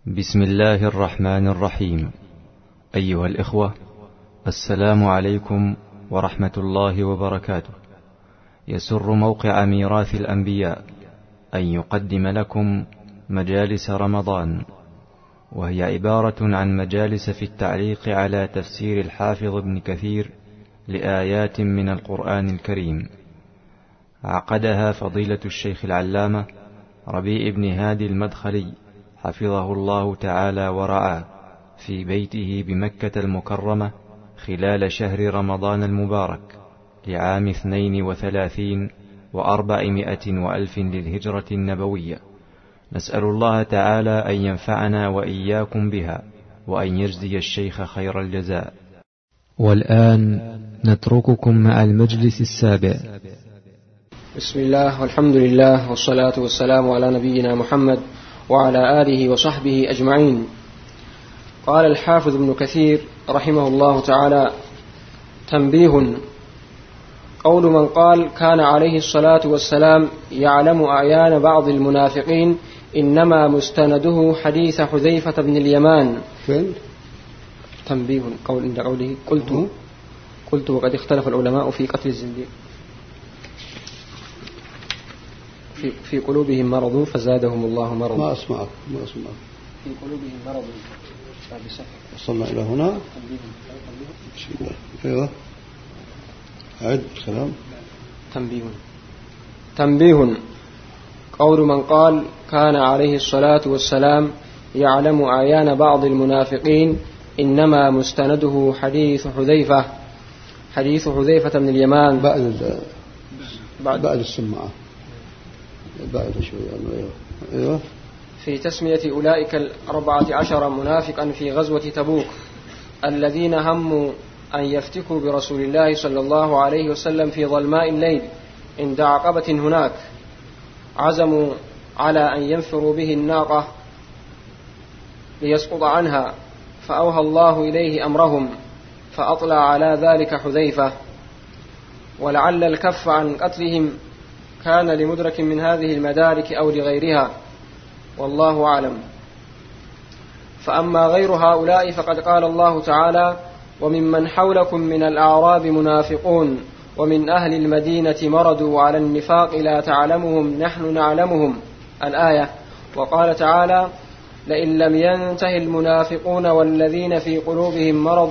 بسم الله الرحمن الرحيم. أيها الإخوة، السلام عليكم ورحمة الله وبركاته. يسر موقع ميراث الأنبياء أن يقدم لكم مجالس رمضان، وهي عبارة عن مجالس في التعليق على تفسير الحافظ ابن كثير لآيات من القرآن الكريم. عقدها فضيلة الشيخ العلامة ربيع بن هادي المدخلي حفظه الله تعالى ورعاه في بيته بمكة المكرمة خلال شهر رمضان المبارك لعام 32 و400 وألف للهجرة النبوية. نسأل الله تعالى أن ينفعنا وإياكم بها، وأن يجزي الشيخ خير الجزاء. والآن نترككم مع المجلس السابع. بسم الله والحمد لله والصلاة والسلام على نبينا محمد وعلى آله وصحبه أجمعين. قال الحافظ ابن كثير رحمه الله تعالى: تنبيه. قول من قال كان عليه الصلاة والسلام يعلم أعيان بعض المنافقين إنما مستنده حديث حذيفة بن اليمان. تنبيه. عند قوله قلت وقد اختلف العلماء في قتل الزنديق في قلوبهم مرض فزادهم الله مرض. ما أسمعك. في قلوبهم مرض. وصلنا إلى هنا. بسم الله. أيوة. أعد السلام. تنبيه. قول من قال كان عليه الصلاة والسلام يعلم أعيان بعض المنافقين إنما مستنده حديث حذيفة بن اليمان. بعد السماعة. بعد شوي. أيوة. في تسمية أولئك 14 منافقا في غزوة تبوك الذين هموا أن يفتكوا برسول الله صلى الله عليه وسلم في ظلماء الليل عند عقبة هناك، عزموا على أن ينفروا به الناقة ليسقط عنها، فأوهى الله إليه أمرهم فأطلع على ذلك حذيفة. ولعل الكف عن قتلهم كان لمدرك من هذه المدارك أو لغيرها، والله أعلم. فأما غير هؤلاء فقد قال الله تعالى: وممن حولكم من الأعراب منافقون ومن أهل المدينة مردوا على النفاق لا تعلمهم نحن نعلمهم، الآية. وقال تعالى: لئن لم ينته المنافقون والذين في قلوبهم مرض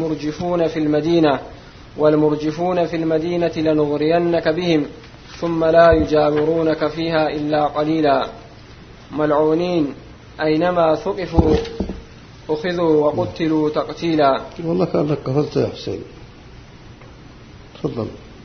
والمرجفون في المدينة لنغرينك بهم ثم لا يجاورونك فيها إلا قليلا، ملعونين أينما ثقفوا أخذوا وقتلوا تقتيلا. والله كأنك كفرت يا حسين. تفضل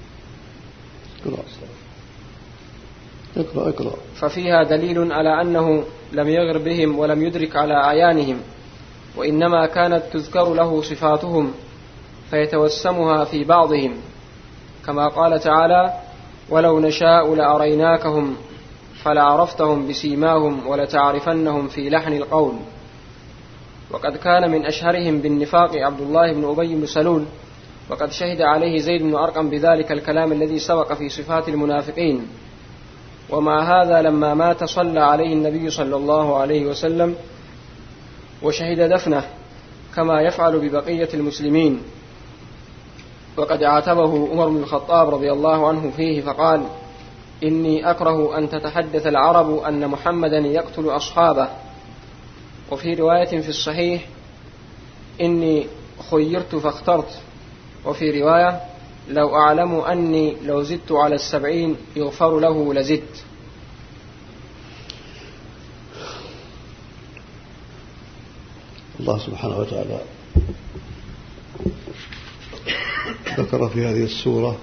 اقرأ. ففيها دليل على أنه لم يغر بهم ولم يدرك على أعيانهم، وإنما كانت تذكر له صفاتهم فيتوسمها في بعضهم، كما قال تعالى: ولو نشاء لأريناكهم فلعرفتهم بسيماهم ولتعرفنهم في لحن القول. وقد كان من أشهرهم بالنفاق عبد الله بن أبي بن سلول، وقد شهد عليه زيد بن أرقم بذلك الكلام الذي سبق في صفات المنافقين. ومع هذا لما مات صلى عليه النبي صلى الله عليه وسلم وشهد دفنه كما يفعل ببقية المسلمين. وقد عاتبه عمر بن الخطاب رضي الله عنه فيه فقال: إني أكره أن تتحدث العرب أن محمدا يقتل أصحابه. وفي رواية في الصحيح: إني خيرت فاخترت. وفي رواية: لو أعلم أني لو زدت على 70 يغفر له لزدت. الله سبحانه وتعالى ذكر في هذه السورة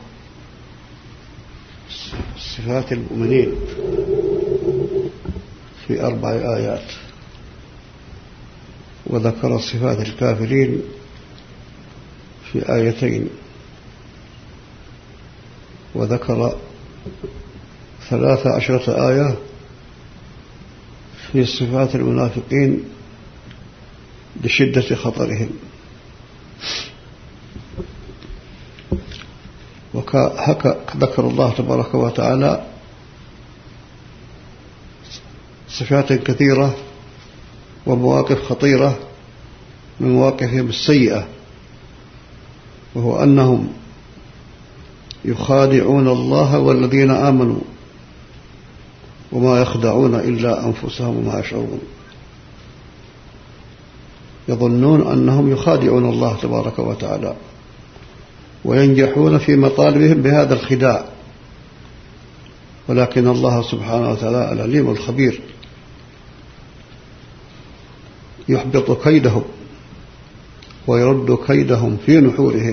صفات المؤمنين في 4 آيات، وذكر صفات الكافرين في 2 آيات، وذكر 13 آية في صفات المنافقين بشدة خطرهم. ذكر الله تبارك وتعالى صفات كثيرة ومواقف خطيرة من مواقفهم السيئة، وهو أنهم يخادعون الله والذين آمنوا وما يخدعون إلا أنفسهم وما يشعرون. يظنون أنهم يخادعون الله تبارك وتعالى وينجحون في مطالبهم بهذا الخداع، ولكن الله سبحانه وتعالى العليم الخبير يحبط كيدهم ويرد كيدهم في نحورهم،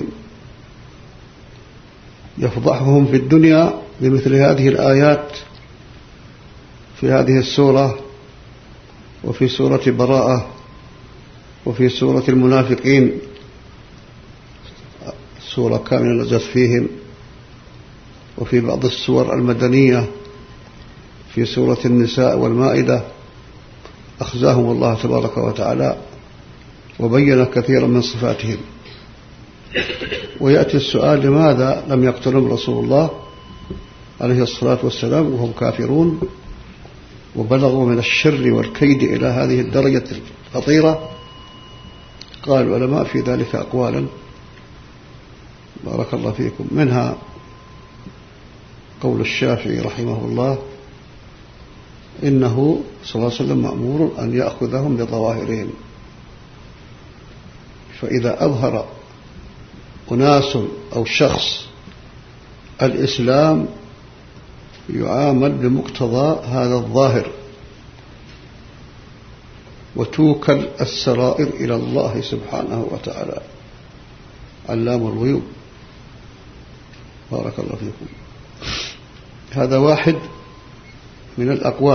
يفضحهم في الدنيا بمثل هذه الآيات في هذه السورة وفي سورة براءة وفي سورة المنافقين، سورة كاملة نزلت فيهم، وفي بعض السور المدنية في سورة النساء والمائدة أخزاهم الله تبارك وتعالى وبين كثيرا من صفاتهم. ويأتي السؤال: لماذا لم يقتلهم رسول الله عليه الصلاة والسلام وهم كافرون وبلغوا من الشر والكيد إلى هذه الدرجة الخطيرة؟ قال العلماء في ذلك أقوالا بارك الله فيكم، منها قول الشافعي رحمه الله: إنه صلى الله عليه وسلم مأمور أن يأخذهم بظواهرهم، فإذا أظهر أناس أو شخص الإسلام يعامل بمقتضى هذا الظاهر، وتوكل السرائر إلى الله سبحانه وتعالى علام الغيوب. بارك الله فيكم. هذا واحد من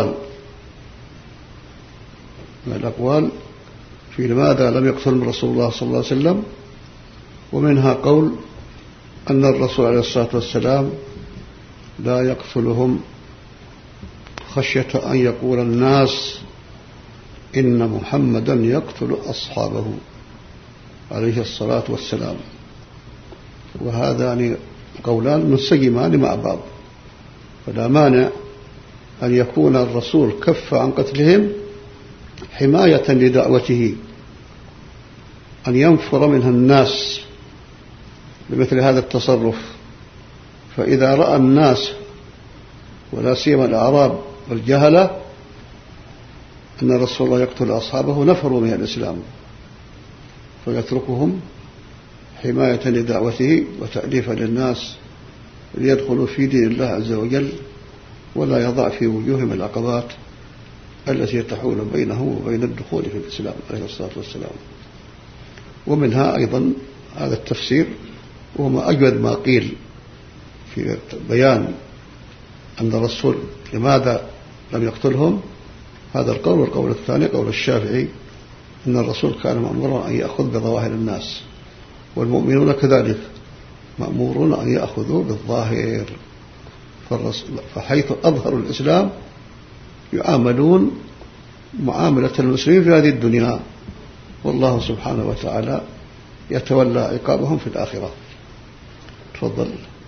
الأقوال في لماذا لم يقتلهم رسول الله صلى الله عليه وسلم، ومنها قول أن الرسول عليه الصلاة والسلام لا يقتلهم خشية أن يقول الناس إن محمدا يقتل أصحابه عليه الصلاة والسلام. وهذان قولان منسجمان مع بعض، فلا مانع أن يكون الرسول كف عن قتلهم حماية لدعوته، أن ينفر منها الناس بمثل هذا التصرف. فإذا رأى الناس ولا سيما الأعراب والجهلة أن رسول الله يقتل أصحابه نفروا من الإسلام، فيتركهم حماية لدعوته وتأليفا للناس ليدخلوا في دين الله عز وجل، ولا يضع في وجوههم العقبات التي تحول بينه وبين الدخول في الإسلام عليه الصلاة والسلام. ومنها أيضا هذا التفسير، وما أجود ما قيل في بيان أن الرسول لماذا لم يقتلهم، هذا القول. والقول الثاني قول الشافعي أن الرسول كان مأمورا أن يأخذ بظواهر الناس، والمؤمنون كذلك مأمورون أن يأخذوا بالظاهر، فحيث أظهروا الإسلام يعاملون معاملة المسلمين في هذه الدنيا، والله سبحانه وتعالى يتولى عقابهم في الآخرة. تفضل.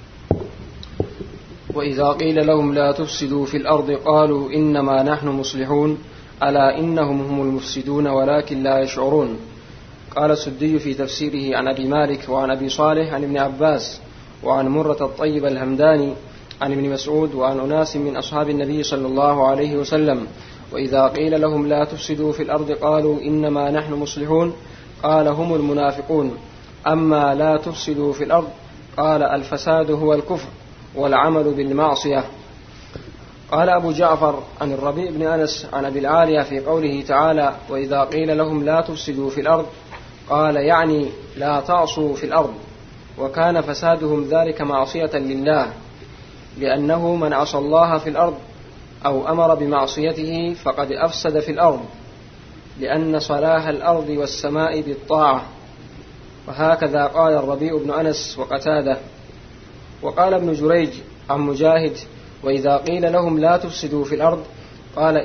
وإذا قيل لهم لا تفسدوا في الأرض قالوا إنما نحن مصلحون ألا إنهم هم المفسدون ولكن لا يشعرون. قال السدي في تفسيره عن أبي مالك وعن أبي صالح عن ابن عباس وعن مرة الطيب الهمداني عن ابن مسعود وعن أناس من أصحاب النبي صلى الله عليه وسلم: وإذا قيل لهم لا تفسدوا في الأرض قالوا إنما نحن مصلحون قال هم المنافقون. أما لا تفسدوا في الأرض قال الفساد هو الكفر والعمل بالمعصية. قال أبو جعفر عن الربيع بن أنس عن أبي العالية في قوله تعالى: وإذا قيل لهم لا تفسدوا في الأرض قال يعني لا تعصوا في الأرض، وكان فسادهم ذلك معصية لله، لأنه من عصى الله في الأرض أو أمر بمعصيته فقد أفسد في الأرض، لأن صلاح الأرض والسماء بالطاعة. وهكذا قال الربيع بن أنس وقتاده. وقال ابن جريج عن مجاهد: وإذا قيل لهم لا تفسدوا في الأرض قال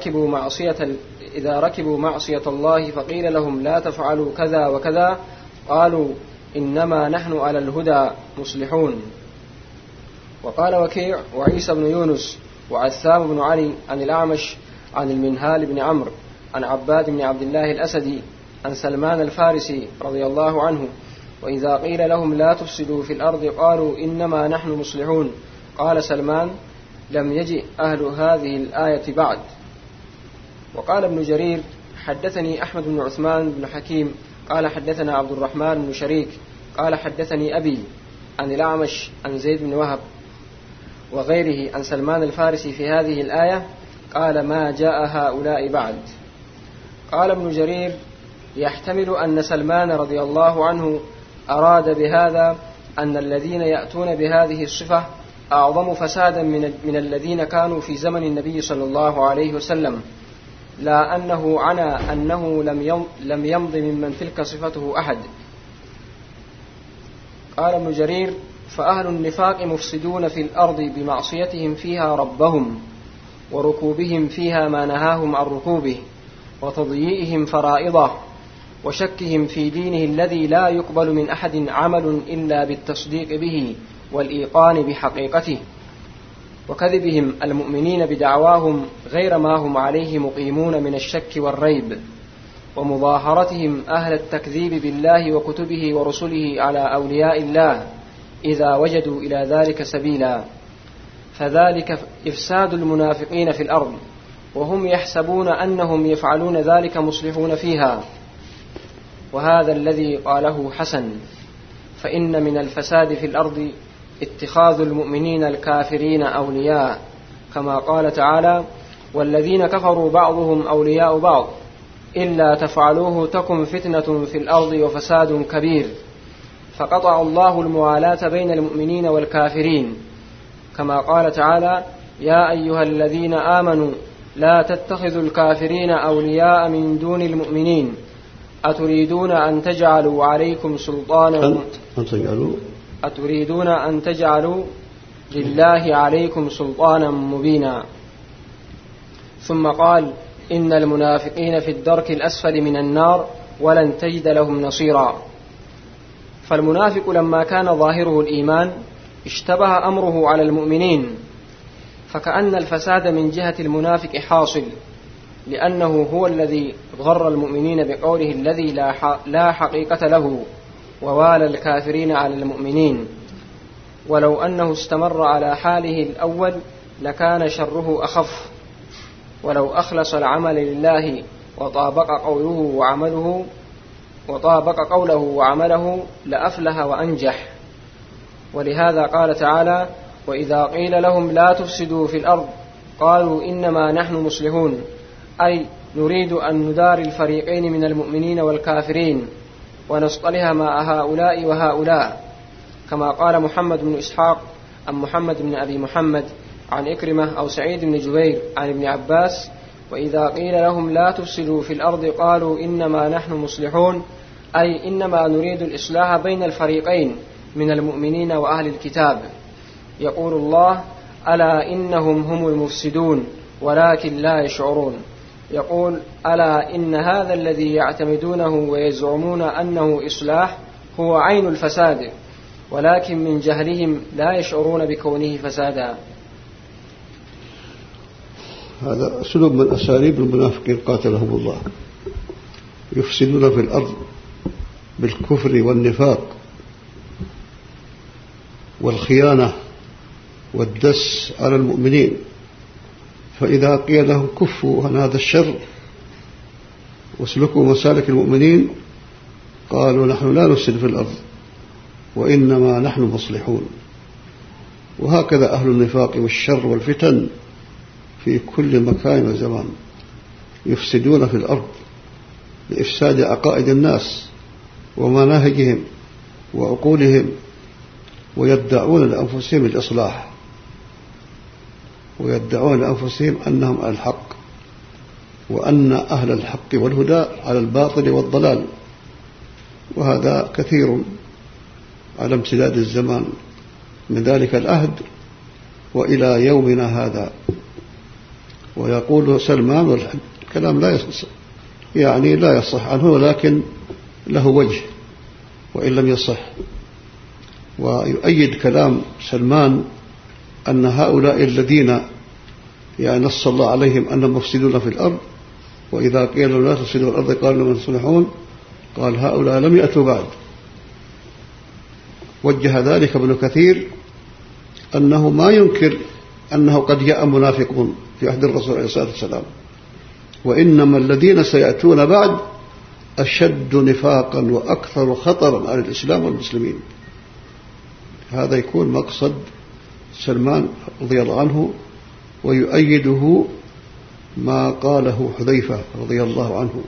إذا ركبوا معصية الله فقيل لهم لا تفعلوا كذا وكذا قالوا إنما نحن على الهدى مصلحون. وقال وكيع وعيسى بن يونس وعثام بن علي عن الأعمش عن المنهال بن عمرو عن عباد بن عبد الله الأسدي عن سلمان الفارسي رضي الله عنه: وإذا قيل لهم لا تفسدوا في الأرض قالوا إنما نحن مصلحون. قال سلمان: لم يجئ أهل هذه الآية بعد. وقال ابن جرير: حدثني أحمد بن عثمان بن حكيم قال حدثنا عبد الرحمن بن شريك قال حدثني أبي عن الأعمش عن زيد بن وهب وغيره عن سلمان الفارسي في هذه الآية قال: ما جاء هؤلاء بعد. قال ابن جرير: يحتمل أن سلمان رضي الله عنه أراد بهذا أن الذين يأتون بهذه الصفة أعظم فسادا من الذين كانوا في زمن النبي صلى الله عليه وسلم، لا أنه عنى أنه لم يمض ممن تلك صفته أحد. قال ابن جرير: فأهل النفاق مفسدون في الأرض بمعصيتهم فيها ربهم وركوبهم فيها ما نهاهم عن ركوبه وتضييئهم فرائضه وشكهم في دينه الذي لا يقبل من أحد عمل إلا بالتصديق به والإيقان بحقيقته، وكذبهم المؤمنين بدعواهم غير ما هم عليه مقيمون من الشك والريب، ومظاهرتهم أهل التكذيب بالله وكتبه ورسله على أولياء الله إذا وجدوا إلى ذلك سبيلا، فذلك إفساد المنافقين في الأرض، وهم يحسبون أنهم يفعلون ذلك مصلحون فيها. وهذا الذي قاله حسن: فإن من الفساد في الأرض اتخاذ المؤمنين الكافرين أولياء، كما قال تعالى: والذين كفروا بعضهم أولياء بعض إلا تفعلوه تكن فتنة في الأرض وفساد كبير. فقطع الله الموالاة بين المؤمنين والكافرين، كما قال تعالى: يا أيها الذين آمنوا لا تتخذوا الكافرين أولياء من دون المؤمنين أتريدون أن تجعلوا عليكم سلطانا أتريدون أن تجعلوا لله عليكم سلطانا مبينا. ثم قال: إن المنافقين في الدرك الأسفل من النار ولن تجد لهم نصيرا. فالمنافق لما كان ظاهره الإيمان اشتبه أمره على المؤمنين، فكأن الفساد من جهة المنافق حاصل، لأنه هو الذي غر المؤمنين بقوله الذي لا حقيقة له، ووالى الكافرين على المؤمنين. ولو أنه استمر على حاله الأول لكان شره أخف، ولو أخلص العمل لله وطابق قوله وعمله لأفلح وأنجح. ولهذا قال تعالى: وإذا قيل لهم لا تفسدوا في الأرض قالوا إنما نحن مصلحون، أي نريد أن ندار الفريقين من المؤمنين والكافرين ونصطلح مع هؤلاء وهؤلاء، كما قال محمد بن إسحاق عن محمد بن أبي محمد عن إكرمة أو سعيد بن جبير عن ابن عباس: وإذا قيل لهم لا تفسدوا في الأرض قالوا إنما نحن مصلحون، أي إنما نريد الإصلاح بين الفريقين من المؤمنين وأهل الكتاب. يقول الله: ألا إنهم هم المفسدون ولكن لا يشعرون. يقول: ألا إن هذا الذي يعتمدونه ويزعمون أنه إصلاح هو عين الفساد، ولكن من جهلهم لا يشعرون بكونه فسادا. هذا أسلوب من أساليب المنافقين قاتلهم الله، يفسدون في الأرض بالكفر والنفاق والخيانة والدس على المؤمنين، فإذا قيل لهم كفوا عن هذا الشر واسلكوا مسالك المؤمنين قالوا نحن لا نفسد في الأرض وإنما نحن مصلحون. وهكذا أهل النفاق والشر والفتن في كل مكان وزمان يفسدون في الأرض لإفساد عقائد الناس ومناهجهم وعقولهم، ويدعون لأنفسهم الإصلاح، ويدعون لأنفسهم أنهم على الحق، وأن أهل الحق والهدى على الباطل والضلال. وهذا كثير على امتداد الزمان من ذلك العهد وإلى يومنا هذا. ويقول سلمان، والكلام لا يصح يعني لا يصح عنه، ولكن له وجه وإن لم يصح. ويؤيد كلام سلمان أن هؤلاء الذين يعني نص الله عليهم أنهم مفسدون في الأرض وإذا قيل لهم لا تفسدوا الأرض قالوا لمن تصلحون قال هؤلاء لم يأتوا بعد. وجه ذلك ابن كثير أنه ما ينكر أنه قد جاء منافقون في عهد الرسول عليه الصلاة والسلام، وإنما الذين سيأتون بعد أشد نفاقا وأكثر خطرا على الإسلام والمسلمين. هذا يكون مقصد سلمان رضي الله عنه، ويؤيده ما قاله حذيفة رضي الله عنه: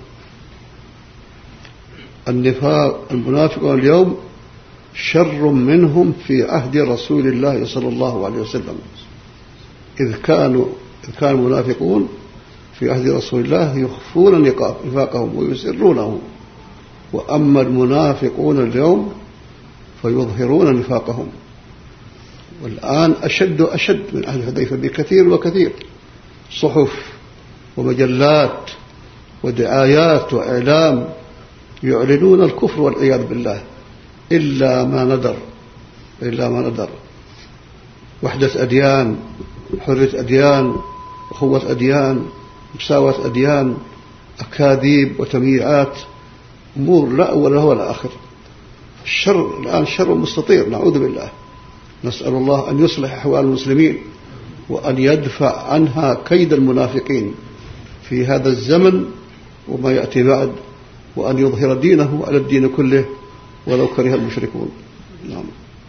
النفاق المنافقون اليوم شر منهم في عهد رسول الله صلى الله عليه وسلم، إذ كان المنافقون في عهد رسول الله يخفون نفاقهم ويسرونه، وأما المنافقون اليوم فيظهرون نفاقهم. والآن أشد من عهد حذيفة بكثير وكثير، صحف ومجلات ودعايات وإعلام يعلنون الكفر والعياذ بالله، إلا ما ندر. وحدة أديان، حرية أديان، أخوة أديان، مساواة أديان، أكاذيب وتمييعات، أمور لا أول لها ولا آخر. الشر الآن شر مستطير، نعوذ بالله. نسأل الله أن يصلح أحوال المسلمين وأن يدفع عنها كيد المنافقين في هذا الزمن وما يأتي بعد، وأن يظهر دينه على الدين كله ولو كره المشركون. نعم.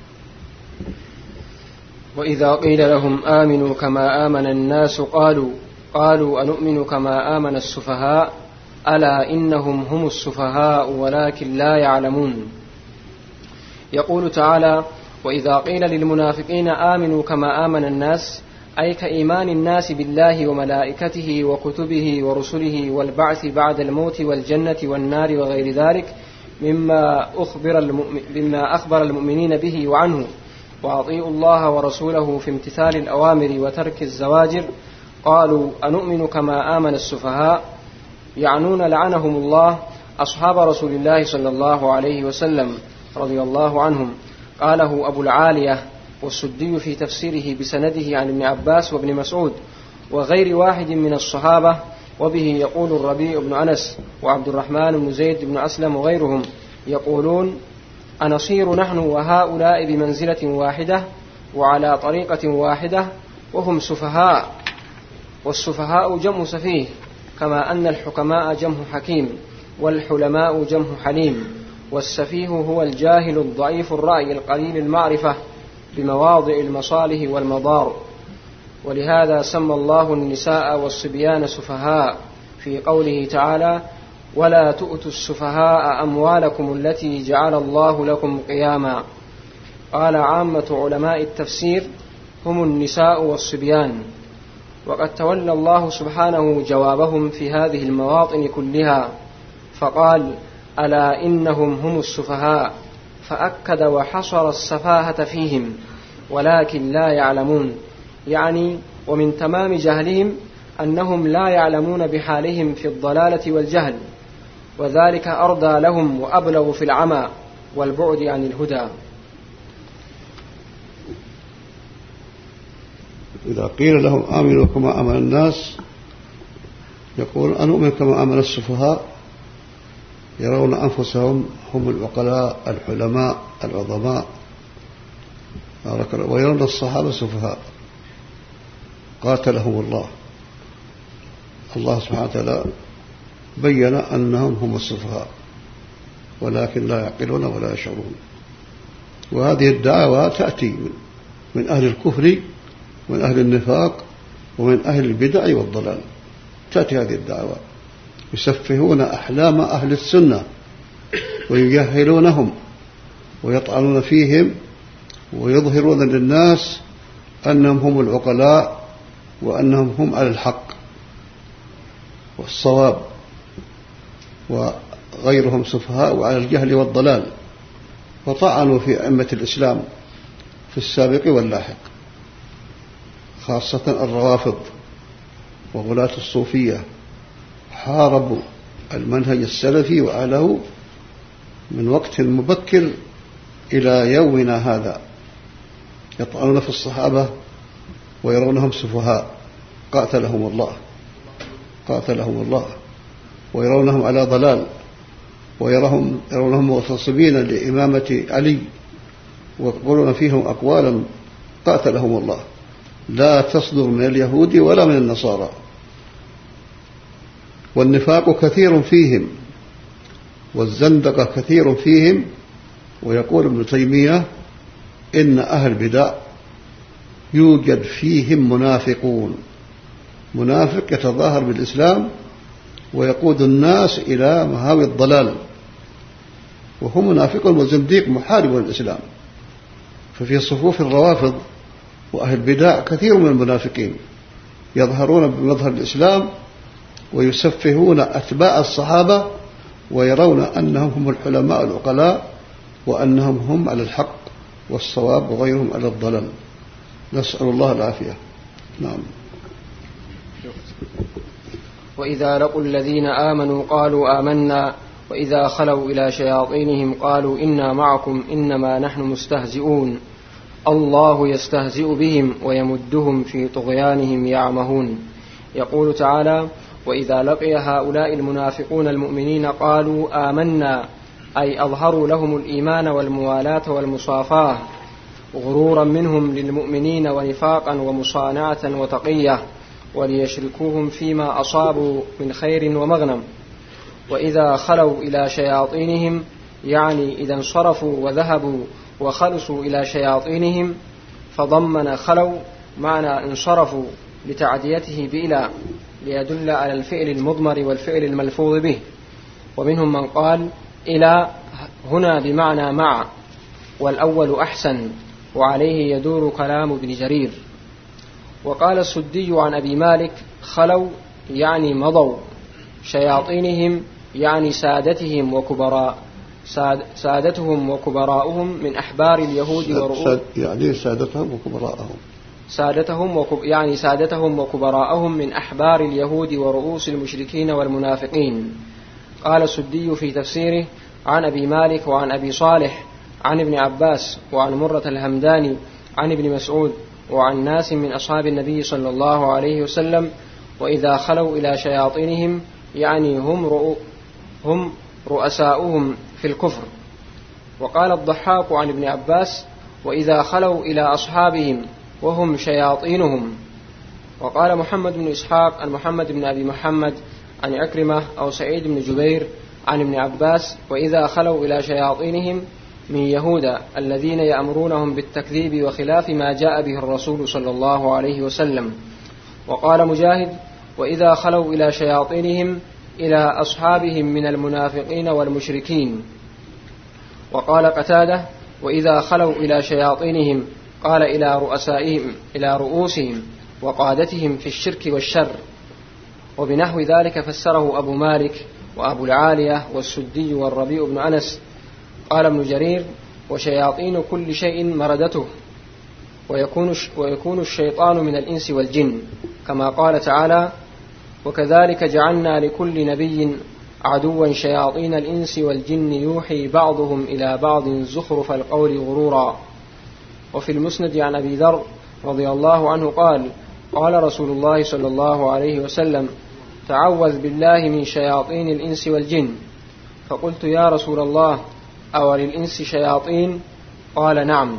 وإذا قيل لهم آمنوا كما آمن الناس قالوا أنؤمن كما آمن السفهاء ألا إنهم هم السفهاء ولكن لا يعلمون. يقول تعالى: وإذا قيل للمنافقين آمنوا كما آمن الناس، أي كإيمان الناس بالله وملائكته وكتبه ورسله والبعث بعد الموت والجنة والنار وغير ذلك مما أخبر المؤمنين به وعنه، وأطيعوا الله ورسوله في امتثال الأوامر وترك الزواجر. قالوا أنؤمن كما آمن السفهاء، يعنون لعنهم الله أصحاب رسول الله صلى الله عليه وسلم رضي الله عنهم. قاله أبو العالية والسدي في تفسيره بسنده عن ابن عباس وابن مسعود وغير واحد من الصحابة، وبه يقول الربيع بن أنس وعبد الرحمن بن زيد بن أسلم وغيرهم، يقولون: أنصير نحن وهؤلاء بمنزلة واحدة وعلى طريقة واحدة وهم سفهاء. والسفهاء جمع سفيه، كما أن الحكماء جمع حكيم والحلماء جمع حليم. والسفيه هو الجاهل الضعيف الرأي القليل المعرفة بمواضع المصالح والمضار. ولهذا سمى الله النساء والصبيان سفهاء في قوله تعالى: ولا تؤتوا السفهاء أموالكم التي جعل الله لكم قياما. قال عامة علماء التفسير: هم النساء والصبيان. وقد تولى الله سبحانه جوابهم في هذه المواطن كلها، فقال: ألا إنهم هم السفهاء، فأكد وحصر السفاهة فيهم ولكن لا يعلمون، يعني ومن تمام جهلهم أنهم لا يعلمون بحالهم في الضلالة والجهل، وذلك أرضى لهم وأبلغ في العمى والبعد عن الهدى. إذا قيل لهم آمنوا كما آمن الناس يقول أنؤمن كما آمن السفهاء، يرون أنفسهم هم العقلاء الحلماء العظماء، ويرون الصحابة سفهاء قاتلهم الله. الله سبحانه وتعالى بين أنهم هم السفهاء ولكن لا يعقلون ولا يشعرون. وهذه الدعوة تأتي من أهل الكفر ومن أهل النفاق ومن أهل البدع والضلال. تأتي هذه الدعوة يسفهون أحلام أهل السنة ويجهلونهم ويطعنون فيهم ويظهرون للناس أنهم هم العقلاء وأنهم هم على الحق والصواب، وغيرهم سفهاء وعلى الجهل والضلال. وطعنوا في أئمة الإسلام في السابق واللاحق، خاصة الروافض وغلاة الصوفية، حاربوا المنهج السلفي وأهله من وقت مبكر إلى يومنا هذا، يطعنون في الصحابة ويرونهم سفهاء. قاتلهم الله. ويرونهم على ضلال، ويرونهم مغتصبين لإمامة علي، ويقولون فيهم أقوالا قاتلهم الله لا تصدر من اليهود ولا من النصارى. والنفاق كثير فيهم والزندقة كثير فيهم. ويقول ابن تيمية إن أهل البدع يوجد فيهم منافقون، منافق يتظاهر بالإسلام ويقود الناس إلى مهاوي الضلال، وهو منافق وزنديق محارب للإسلام. ففي صفوف الروافض وأهل البدع كثير من المنافقين يظهرون بمظهر الإسلام ويسفهون أتباع الصحابة ويرون أنهم هم الحلماء العقلاء وأنهم هم على الحق والصواب وغيرهم على الضلال. نسأل الله العافية. نعم. وإذا لقوا الذين آمنوا قالوا آمنا وإذا خلوا إلى شياطينهم قالوا إنا معكم إنما نحن مستهزئون الله يستهزئ بهم ويمدهم في طغيانهم يعمهون. يقول تعالى: وإذا لقي هؤلاء المنافقون المؤمنين قالوا آمنا، أي أظهروا لهم الإيمان والموالاة والمصافاة غرورا منهم للمؤمنين ونفاقا ومصانعة وتقية وليشركوهم فيما أصابوا من خير ومغنم. وإذا خلوا إلى شياطينهم يعني إذا انصرفوا وذهبوا وخلصوا إلى شياطينهم، فضمن خلوا معنى انصرفوا لتعديته بإلى ليدل على الفعل المضمر والفعل الملفوظ به. ومنهم من قال إلى هنا بمعنى مع، والأول أحسن، وعليه يدور كلام ابن جرير. وقال السدي عن أبي مالك خلوا يعني مضوا، شياطينهم يعني سادتهم وكبراؤهم من أحبار اليهود ورؤوس يعني سادتهم وكبراءهم سادتهم وكبراءهم من أحبار اليهود ورؤوس المشركين والمنافقين. قال السدي في تفسيره عن أبي مالك وعن أبي صالح عن ابن عباس وعن مرة الهمداني عن ابن مسعود وعن ناس من أصحاب النبي صلى الله عليه وسلم: وإذا خلوا إلى شياطينهم يعني هم رؤساؤهم في الكفر. وقال الضحاك عن ابن عباس: وإذا خلوا إلى أصحابهم وهم شياطينهم. وقال محمد بن إسحاق عن محمد بن أبي محمد عن عكرمة أو سعيد بن جبير عن ابن عباس: وإذا خلوا إلى شياطينهم من يهود الذين يأمرونهم بالتكذيب وخلاف ما جاء به الرسول صلى الله عليه وسلم. وقال مجاهد: وإذا خلوا إلى شياطينهم إلى أصحابهم من المنافقين والمشركين. وقال قتادة: وإذا خلوا إلى شياطينهم قال إلى رؤسائهم إلى رؤوسهم وقادتهم في الشرك والشر. وبنحو ذلك فسره أبو مالك وأبو العالية والسدي والربيع بن أنس. قال ابن جرير: وشياطين كل شيء مردته، ويكون الشيطان من الإنس والجن، كما قال تعالى: وكذلك جعلنا لكل نبي عدوا شياطين الإنس والجن يوحي بعضهم إلى بعض زخرف القول غرورا. وفي المسند عن أبي ذر رضي الله عنه قال: قال رسول الله صلى الله عليه وسلم: تعوذ بالله من شياطين الإنس والجن. فقلت: يا رسول الله، أو للإنس شياطين؟ قال: نعم.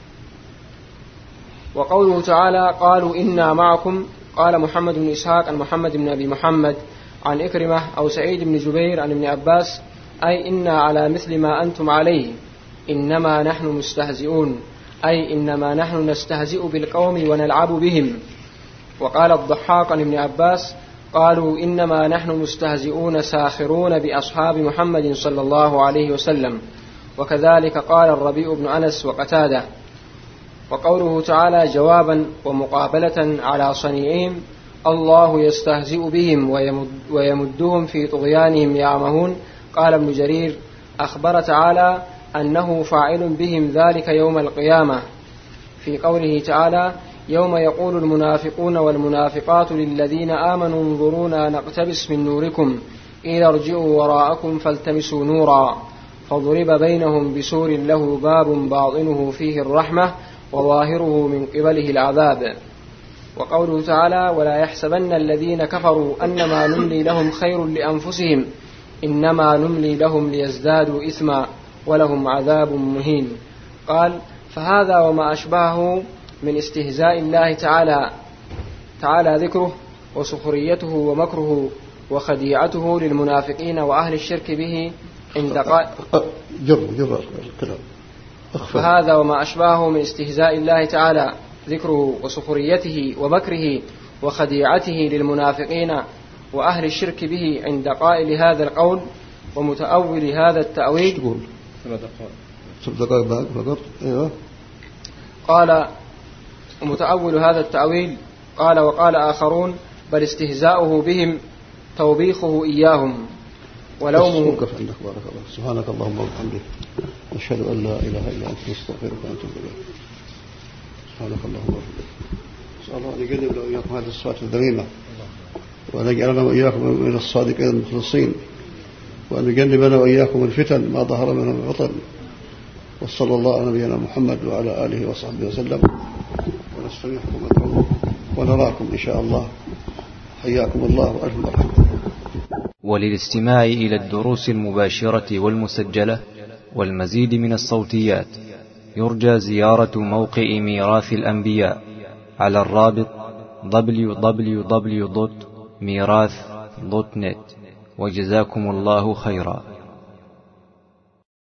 وقوله تعالى: قالوا إنا معكم، قال محمد بن إسحاق عن محمد بن أبي محمد عن إكرمة أو سعيد بن جبير عن ابن عباس: أي إنا على مثل ما أنتم عليه، إنما نحن مستهزئون، أي إنما نحن نستهزئ بالقوم ونلعب بهم. وقال الضحاك عن ابن عباس: قالوا إنما نحن مستهزئون ساخرون بأصحاب محمد صلى الله عليه وسلم. وكذلك قال الربيع بن أنس وقتادة. وقوله تعالى جوابا ومقابلة على صنيعهم: الله يستهزئ بهم ويمدهم في طغيانهم يعمهون. قال ابن جرير: أخبر تعالى أنه فاعل بهم ذلك يوم القيامة، في قوله تعالى: يوم يقول المنافقون والمنافقات للذين آمنوا انظرونا نقتبس من نوركم قيل ارجعوا وراءكم فالتمسوا نورا فضرب بينهم بسور له باب باطنه فيه الرحمة وظاهره من قبله العذاب. وقوله تعالى ولا يحسبن الذين كفروا أنما نملي لهم خير لأنفسهم إنما نملي لهم ليزدادوا إثما ولهم عذاب مهين. قال فهذا وما أشبهه من استهزاء الله تعالى ذكره وسخريته ومكره وخديعته للمنافقين وأهل الشرك به عند فهذا وما أشبهه من استهزاء الله تعالى ذكره وسخريته ومكره وخديعته للمنافقين وأهل الشرك به عند قائل هذا القول ومتأول هذا التأويل. قال ومتأول هذا التأويل قال وقال آخرون بل استهزاؤه بهم توبيخه إياهم ولومه. سبحانك اللهم وبحمدك نشهد أن لا إله إلا أنت نستغفرك ونتوب إليك. سبحانك اللهم وبحمدك. نسأل الله أن يجنبنا وإياكم هذه الصفات الذميمة وأن يجعلنا وإياكم من الصادقين المخلصين وأن يجنبنا وإياكم الفتن ما ظهر منها من بطن. وصلى الله على نبينا محمد وعلى آله وصحبه وسلم ونستمعكم ودعوكم ونراكم إن شاء الله. حياكم الله وألف مرحبا. وللاستماع إلى الدروس المباشرة والمسجلة والمزيد من الصوتيات يرجى زيارة موقع ميراث الأنبياء على الرابط www.mirath.net. وجزاكم الله خيرا.